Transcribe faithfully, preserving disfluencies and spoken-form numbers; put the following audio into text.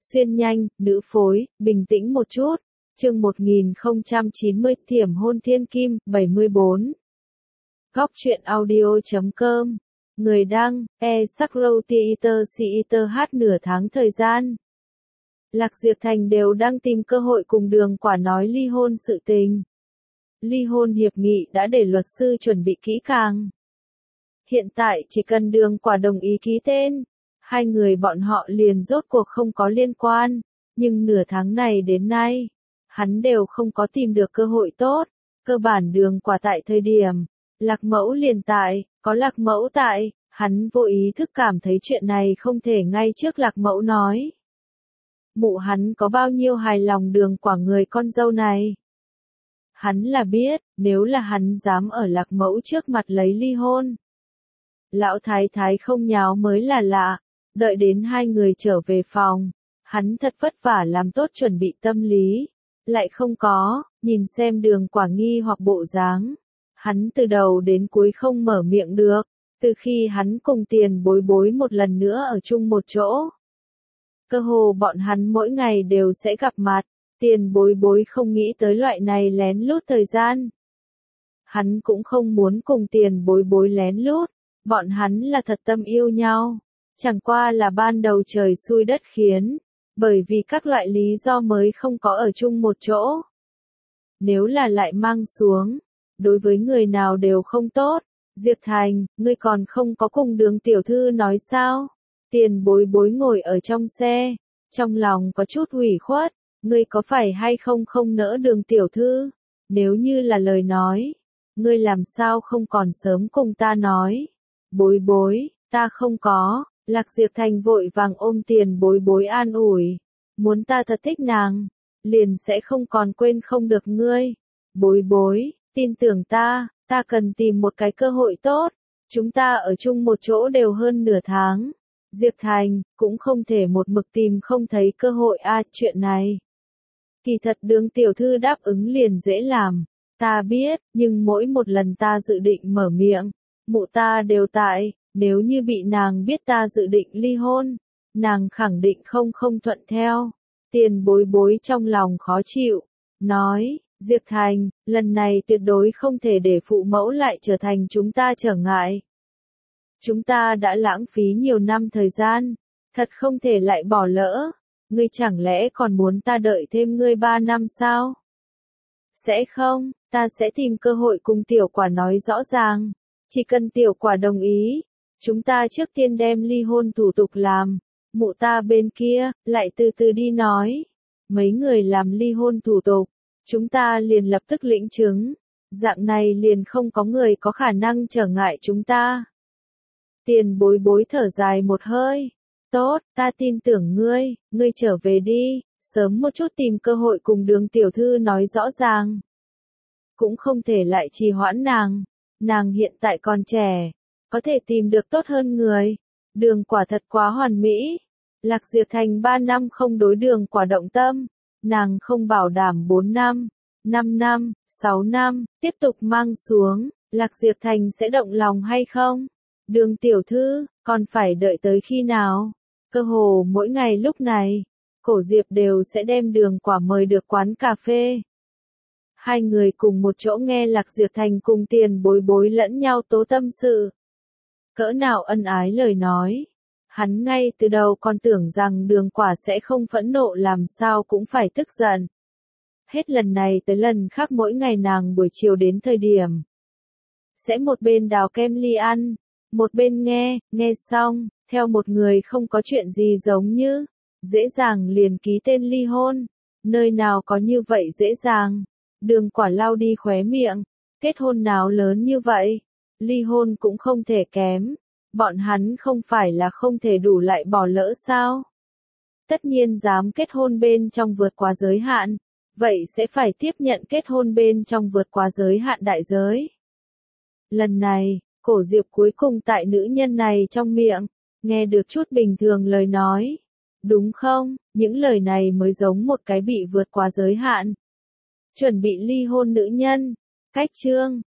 Xuyên nhanh, nữ phối, bình tĩnh một chút. Chương một nghìn không trăm chín mươi, Thiểm hôn thiên kim, bảy mươi bốn. Góc truyện audio chấm com. Người đăng, e Sakro Theater Theater hát nửa tháng thời gian. Lạc Diệp Thành đều đang tìm cơ hội cùng Đường Quả nói ly hôn sự tình. Ly hôn hiệp nghị đã để luật sư chuẩn bị kỹ càng. Hiện tại chỉ cần Đường Quả đồng ý ký tên, hai người bọn họ liền rốt cuộc không có liên quan, nhưng nửa tháng này đến nay, hắn đều không có tìm được cơ hội tốt, cơ bản Đường Quả tại thời điểm, Lạc Mẫu liền tại, có Lạc Mẫu tại, hắn vô ý thức cảm thấy chuyện này không thể ngay trước Lạc Mẫu nói. Mụ hắn có bao nhiêu hài lòng Đường Quả người con dâu này. Hắn là biết, nếu là hắn dám ở Lạc Mẫu trước mặt lấy ly hôn. Lão thái thái không nháo mới là lạ, đợi đến hai người trở về phòng, hắn thật vất vả làm tốt chuẩn bị tâm lý, lại không có, nhìn xem Đường Quả nghi hoặc bộ dáng. Hắn từ đầu đến cuối không mở miệng được, từ khi hắn cùng Tiền Bối Bối một lần nữa ở chung một chỗ. Cơ hồ bọn hắn mỗi ngày đều sẽ gặp mặt, Tiền Bối Bối không nghĩ tới loại này lén lút thời gian. Hắn cũng không muốn cùng Tiền Bối Bối lén lút, bọn hắn là thật tâm yêu nhau, chẳng qua là ban đầu trời xui đất khiến, bởi vì các loại lý do mới không có ở chung một chỗ. Nếu là lại mang xuống, đối với người nào đều không tốt. Diệp Thành, ngươi còn không có cùng Đường tiểu thư nói sao? Tiền Bối Bối ngồi ở trong xe, trong lòng có chút ủy khuất, ngươi có phải hay không không nỡ Đường tiểu thư? Nếu như là lời nói, ngươi làm sao không còn sớm cùng ta nói? Bối Bối, ta không có. Lạc Diệp Thành vội vàng ôm Tiền Bối Bối an ủi, muốn ta thật thích nàng, liền sẽ không còn quên không được ngươi. Bối Bối, tin tưởng ta, ta cần tìm một cái cơ hội tốt, chúng ta ở chung một chỗ đều hơn nửa tháng. Diệp Thành, cũng không thể một mực tìm không thấy cơ hội a à, chuyện này. Kỳ thật Đường tiểu thư đáp ứng liền dễ làm, ta biết, nhưng mỗi một lần ta dự định mở miệng, mụ ta đều tại, nếu như bị nàng biết ta dự định ly hôn, nàng khẳng định không không thuận theo. Tiền Bối Bối trong lòng khó chịu, nói, Diệp Thành, lần này tuyệt đối không thể để phụ mẫu lại trở thành chúng ta trở ngại. Chúng ta đã lãng phí nhiều năm thời gian, thật không thể lại bỏ lỡ. Ngươi chẳng lẽ còn muốn ta đợi thêm ngươi ba năm sao? Sẽ không, ta sẽ tìm cơ hội cùng Tiểu Quả nói rõ ràng. Chỉ cần Tiểu Quả đồng ý, chúng ta trước tiên đem ly hôn thủ tục làm. Mụ ta bên kia, lại từ từ đi nói. Mấy người làm ly hôn thủ tục, chúng ta liền lập tức lĩnh chứng. Dạng này liền không có người có khả năng trở ngại chúng ta. Tiền Bối Bối thở dài một hơi. Tốt, ta tin tưởng ngươi, ngươi trở về đi, sớm một chút tìm cơ hội cùng Đường tiểu thư nói rõ ràng. Cũng không thể lại trì hoãn nàng, nàng hiện tại còn trẻ, có thể tìm được tốt hơn người. Đường Quả thật quá hoàn mỹ. Lạc Diệp Thành ba năm không đối Đường Quả động tâm, nàng không bảo đảm bốn năm, năm năm, sáu năm, tiếp tục mang xuống, Lạc Diệp Thành sẽ động lòng hay không? Đường tiểu thư, còn phải đợi tới khi nào? Cơ hồ mỗi ngày lúc này, Cổ Diệp đều sẽ đem Đường Quả mời được quán cà phê. Hai người cùng một chỗ nghe Lạc Diệp Thành cùng Tiền Bối Bối lẫn nhau tố tâm sự. Cỡ nào ân ái lời nói. Hắn ngay từ đầu còn tưởng rằng Đường Quả sẽ không phẫn nộ làm sao cũng phải tức giận. Hết lần này tới lần khác mỗi ngày nàng buổi chiều đến thời điểm. Sẽ một bên đào kem ly ăn, một bên nghe, nghe xong, theo một người không có chuyện gì giống như, dễ dàng liền ký tên ly hôn. Nơi nào có như vậy dễ dàng. Đường Quả lau đi khóe miệng, kết hôn nào lớn như vậy, ly hôn cũng không thể kém. Bọn hắn không phải là không thể đủ lại bỏ lỡ sao? Tất nhiên dám kết hôn bên trong vượt quá giới hạn, vậy sẽ phải tiếp nhận kết hôn bên trong vượt quá giới hạn đại giới. Lần này, Cổ Diệp cuối cùng tại nữ nhân này trong miệng, nghe được chút bình thường lời nói. Đúng không, những lời này mới giống một cái bị vượt quá giới hạn. Chuẩn bị ly hôn nữ nhân. Cách chương,